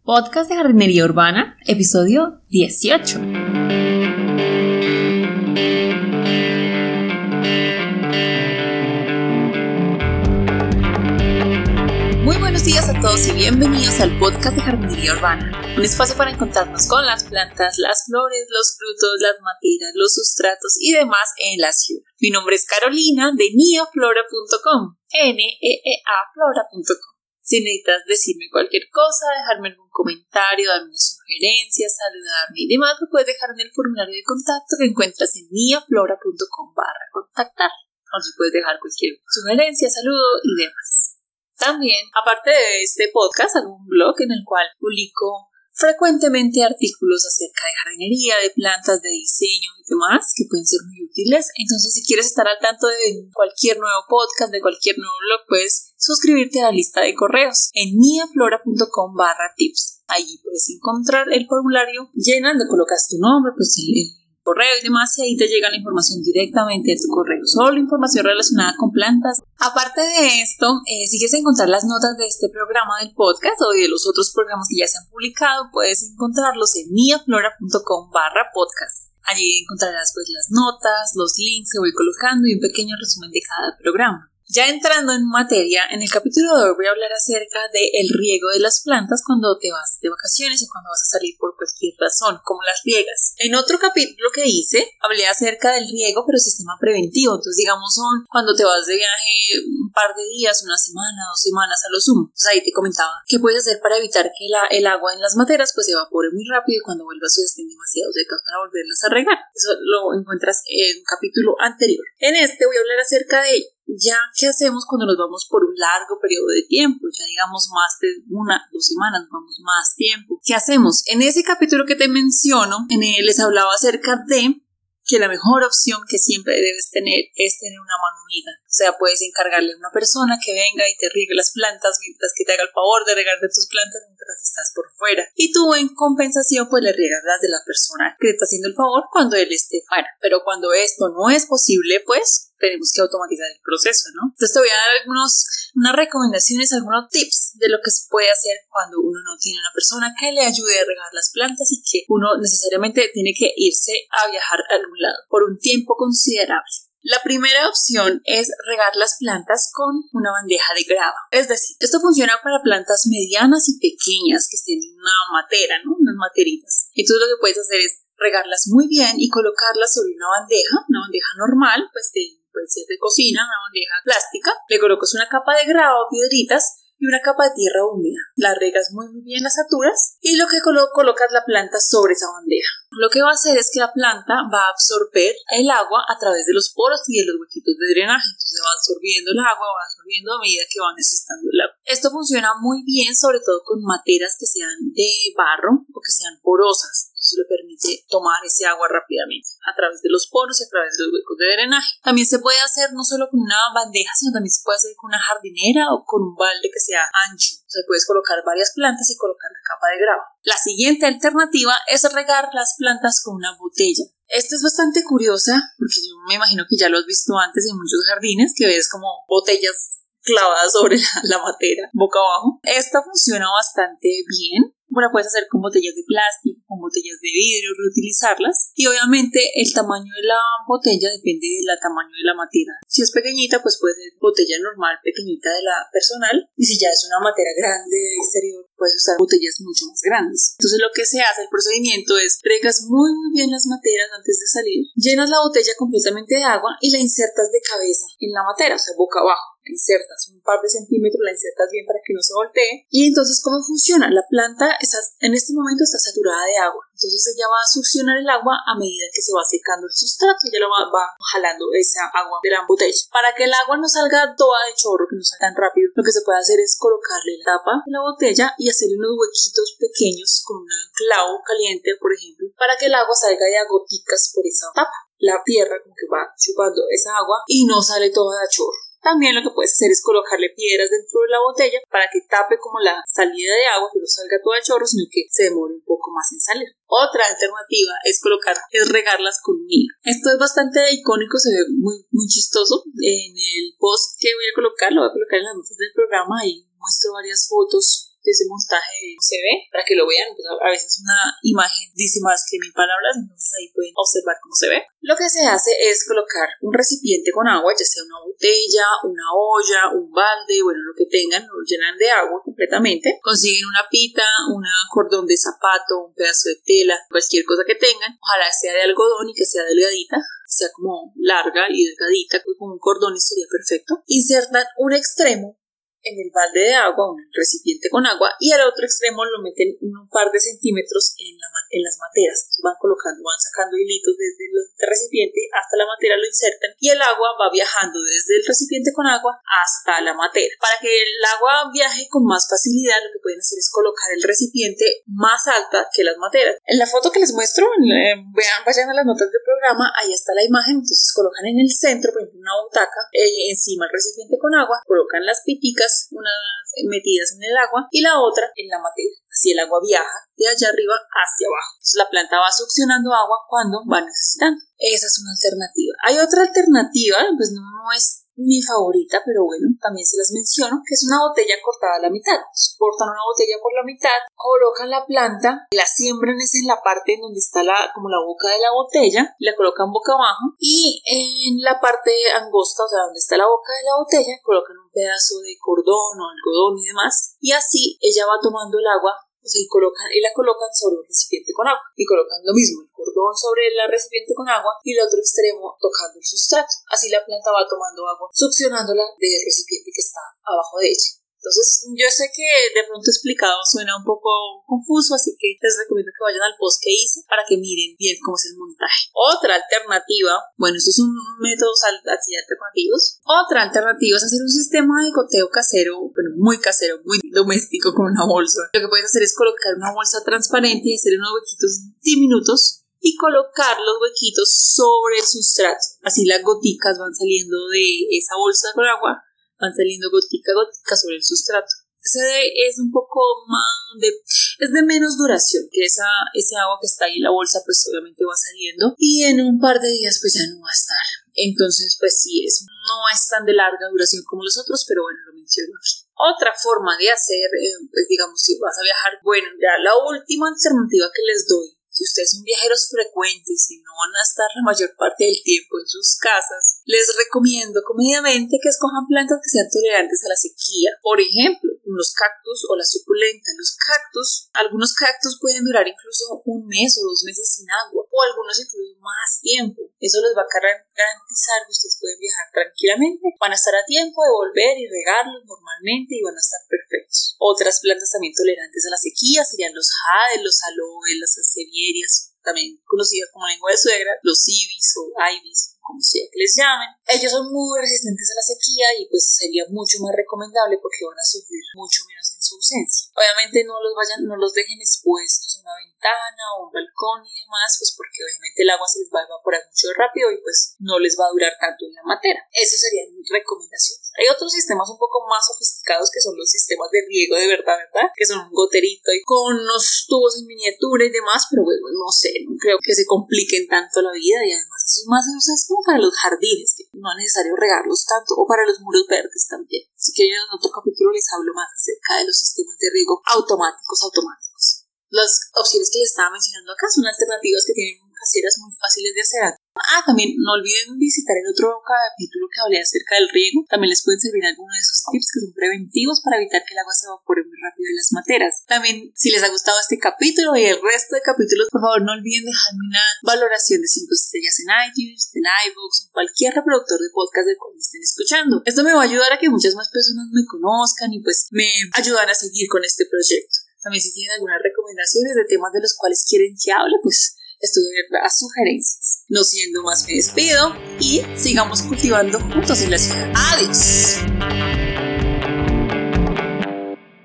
Podcast de Jardinería Urbana, episodio 18. Muy buenos días a todos y bienvenidos al podcast de Jardinería Urbana, un espacio para encontrarnos con las plantas, las flores, los frutos, las materas, los sustratos y demás en la ciudad. Mi nombre es Carolina de neaflora.com, neaflora.com. Si necesitas decirme cualquier cosa, dejarme algún comentario, darme sugerencias, saludarme y demás, lo puedes dejar en el formulario de contacto que encuentras en neaflora.com/contactar. Allí puedes dejar cualquier sugerencia, saludo y demás. También, aparte de este podcast, hago un blog en el cual publico frecuentemente artículos acerca de jardinería, de plantas, de diseño y demás que pueden ser muy útiles. Entonces, si quieres estar al tanto de cualquier nuevo podcast, de cualquier nuevo blog, puedes suscribirte a la lista de correos en neaflora.com/tips. Allí puedes encontrar el formulario, llenando, colocas tu nombre, pues el correo y demás, y ahí te llega la información directamente de tu correo, solo información relacionada con plantas. Aparte de esto, si quieres encontrar las notas de este programa del podcast o de los otros programas que ya se han publicado, puedes encontrarlos en neaflora.com/podcast. Allí encontrarás pues las notas, los links que voy colocando y un pequeño resumen de cada programa. Ya entrando en materia, en el capítulo de hoy voy a hablar acerca del riego de las plantas cuando te vas de vacaciones o cuando vas a salir por cualquier razón, cómo las riegas. En otro capítulo que hice, hablé acerca del riego, pero sistema preventivo. Entonces, digamos, son cuando te vas de viaje un par de días, una semana, 2 semanas a lo sumo. Entonces, ahí te comentaba qué puedes hacer para evitar que el agua en las materas pues se evapore muy rápido y cuando vuelvas pues estén demasiado secas para volverlas a regar. Eso lo encuentras en un capítulo anterior. En este voy a hablar acerca de ya qué hacemos cuando nos vamos por un largo periodo de tiempo, ya digamos más de 1-2 semanas, vamos más tiempo. ¿Qué hacemos? En ese capítulo que te menciono, les hablaba acerca de que la mejor opción que siempre debes tener es tener una mano amiga. O sea, puedes encargarle a una persona que venga y te riegue las plantas mientras que te haga el favor de regar de tus plantas mientras estás por fuera. Y tú en compensación pues le riegas las de la persona que te está haciendo el favor cuando él esté fuera. Pero cuando esto no es posible, pues tenemos que automatizar el proceso, ¿no? Entonces te voy a dar unas recomendaciones, algunos tips de lo que se puede hacer cuando uno no tiene una persona que le ayude a regar las plantas y que uno necesariamente tiene que irse a viajar a algún lado por un tiempo considerable. La primera opción es regar las plantas con una bandeja de grava. Es decir, esto funciona para plantas medianas y pequeñas que estén en una matera, ¿no? Unas materitas. Entonces lo que puedes hacer es regarlas muy bien y colocarlas sobre una bandeja normal, pues puede ser de cocina, una bandeja plástica. Le colocas una capa de grava o piedritas y una capa de tierra húmeda. La regas muy bien, las saturas y lo que colocas la planta sobre esa bandeja. Lo que va a hacer es que la planta va a absorber el agua a través de los poros y de los huequitos de drenaje. Entonces va absorbiendo el agua, va absorbiendo a medida que va necesitando el agua. Esto funciona muy bien, sobre todo con materas que sean de barro o que sean porosas. Eso le permite tomar ese agua rápidamente a través de los poros y a través de los huecos de drenaje. También se puede hacer no solo con una bandeja, sino también se puede hacer con una jardinera o con un balde que sea ancho. O sea, puedes colocar varias plantas y colocar la capa de grava. La siguiente alternativa es regar las plantas con una botella. Esta es bastante curiosa porque yo me imagino que ya lo has visto antes en muchos jardines, que ves como botellas clavadas sobre la matera, boca abajo. Esta funciona bastante bien. Bueno, puedes hacer con botellas de plástico, con botellas de vidrio, reutilizarlas. Y obviamente el tamaño de la botella depende del tamaño de la matera. Si es pequeñita, pues puede ser botella normal, pequeñita de la personal. Y si ya es una matera grande de exterior, puedes usar botellas mucho más grandes. Entonces lo que se hace, el procedimiento es regas muy bien las materas antes de salir, llenas la botella completamente de agua y la insertas de cabeza en la matera, o sea, boca abajo. Insertas un par de centímetros, la insertas bien para que no se voltee. Y entonces, ¿cómo funciona? La planta en este momento está saturada de agua. Entonces ella va a succionar el agua a medida que se va secando el sustrato. Ella lo va jalando esa agua de la botella. Para que el agua no salga toda de chorro, que no salga tan rápido, lo que se puede hacer es colocarle la tapa de la botella y hacerle unos huequitos pequeños con un clavo caliente, por ejemplo, para que el agua salga de a goticas por esa tapa. La tierra como que va chupando esa agua y no sale toda de chorro. También lo que puedes hacer es colocarle piedras dentro de la botella para que tape como la salida de agua, que no salga todo de chorro, sino que se demore un poco más en salir. Otra alternativa es regarlas con miel. Esto es bastante icónico, se ve muy chistoso. En el post que voy a colocar, lo voy a colocar en las notas del programa, y muestro varias fotos de ese montaje se ve, para que lo vean. Pues a veces una imagen dice más que 1000 palabras, entonces ahí pueden observar cómo se ve. Lo que se hace es colocar un recipiente con agua, ya sea una botella, una olla, un balde, bueno, lo que tengan, lo llenan de agua completamente, consiguen una pita, un cordón de zapato, un pedazo de tela, cualquier cosa que tengan, ojalá sea de algodón y que sea delgadita, sea como larga y delgadita, con un cordón sería perfecto. Insertan un extremo en el balde de agua, un recipiente con agua, y al otro extremo lo meten un par de centímetros en las materas. Van colocando, van sacando hilitos desde el recipiente hasta la matera, lo insertan y el agua va viajando desde el recipiente con agua hasta la matera. Para que el agua viaje con más facilidad, lo que pueden hacer es colocar el recipiente más alta que las materas. En la foto que les muestro, vean, vayan a las notas del programa, ahí está la imagen. Entonces colocan en el centro, por ejemplo, una butaca, encima el recipiente con agua, colocan las piticas, unas metidas en el agua y la otra en la matera. Así el agua viaja de allá arriba hacia abajo. Entonces la planta va succionando agua cuando va necesitando. Esa es una alternativa. Hay otra alternativa, pues no es mi favorita, pero bueno, también se las menciono, que es una botella cortada a la mitad. Cortan una botella por la mitad, colocan la planta, la siembran en la parte en donde está como la boca de la botella, la colocan boca abajo y en la parte angosta, o sea, donde está la boca de la botella, colocan un pedazo de cordón o algodón y demás, y así ella va tomando el agua. O sea, y la colocan sobre un recipiente con agua y colocan lo mismo, el cordón sobre el recipiente con agua y el otro extremo tocando el sustrato. Así la planta va tomando agua, succionándola del recipiente que está abajo de ella. Entonces, yo sé que de pronto explicado suena un poco confuso, así que les recomiendo que vayan al post que hice para que miren bien cómo es el montaje. Otra alternativa, bueno, estos son métodos así alternativos. Otra alternativa es hacer un sistema de goteo casero, bueno, muy casero, muy doméstico con una bolsa. Lo que puedes hacer es colocar una bolsa transparente y hacer unos huequitos diminutos y colocar los huequitos sobre el sustrato. Así las goticas van saliendo de esa bolsa con agua, van saliendo gotica a gotica sobre el sustrato. Ese es un poco más es de menos duración que ese agua que está ahí en la bolsa, pues obviamente va saliendo y en un par de días pues ya no va a estar. Entonces pues sí, no es tan de larga duración como los otros, pero bueno, lo menciono aquí. Otra forma de hacer, pues digamos, si vas a viajar, bueno, ya la última alternativa que les doy, si ustedes son viajeros frecuentes y no van a estar la mayor parte del tiempo en sus casas, les recomiendo comedidamente que escojan plantas que sean tolerantes a la sequía. Por ejemplo, los cactus o la suculenta. Algunos cactus pueden durar incluso 1 mes o 2 meses sin agua, o algunos incluso más tiempo. Eso les va a garantizar que ustedes pueden viajar tranquilamente, van a estar a tiempo de volver y regarlos normalmente y van a estar perfectos. Otras plantas también tolerantes a la sequía serían los jades, los aloes, las sansevierias, también conocidas como lengua de suegra, los ibis o ibis, como sea que les llamen. Ellos son muy resistentes a la sequía y pues sería mucho más recomendable porque van a sufrir mucho menos en su ausencia. Obviamente no los dejen expuestos en una ventana o un balcón y demás, pues porque obviamente el agua se les va a evaporar mucho rápido y pues no les va a durar tanto en la matera. Esas serían mis recomendaciones. Hay otros sistemas un poco más sofisticados que son los sistemas de riego de verdad, que son un goterito y con unos tubos en miniatura y demás, pero bueno, no sé, no creo que se compliquen tanto la vida y además eso es más como para los jardines, que no es necesario regarlos tanto, o para los muros verdes también. Así que en otro capítulo les hablo más acerca de los sistemas de riego automáticos. Las opciones que les estaba mencionando acá son alternativas que tienen caseras muy fáciles de hacer. También no olviden visitar el otro capítulo que hablé acerca del riego. También les pueden servir algunos de esos tips que son preventivos para evitar que el agua se evapore muy rápido en las materas. También, si les ha gustado este capítulo y el resto de capítulos, por favor no olviden dejarme una valoración de 5 estrellas en iTunes, en iVoox, en cualquier reproductor de podcast del cual me estén escuchando. Esto me va a ayudar a que muchas más personas me conozcan y pues me ayudan a seguir con este proyecto. También si tienen algunas recomendaciones de temas de los cuales quieren que hable, pues estoy abierta a sugerencias. No siendo más, me despido y sigamos cultivando juntos en la ciudad. ¡Adiós!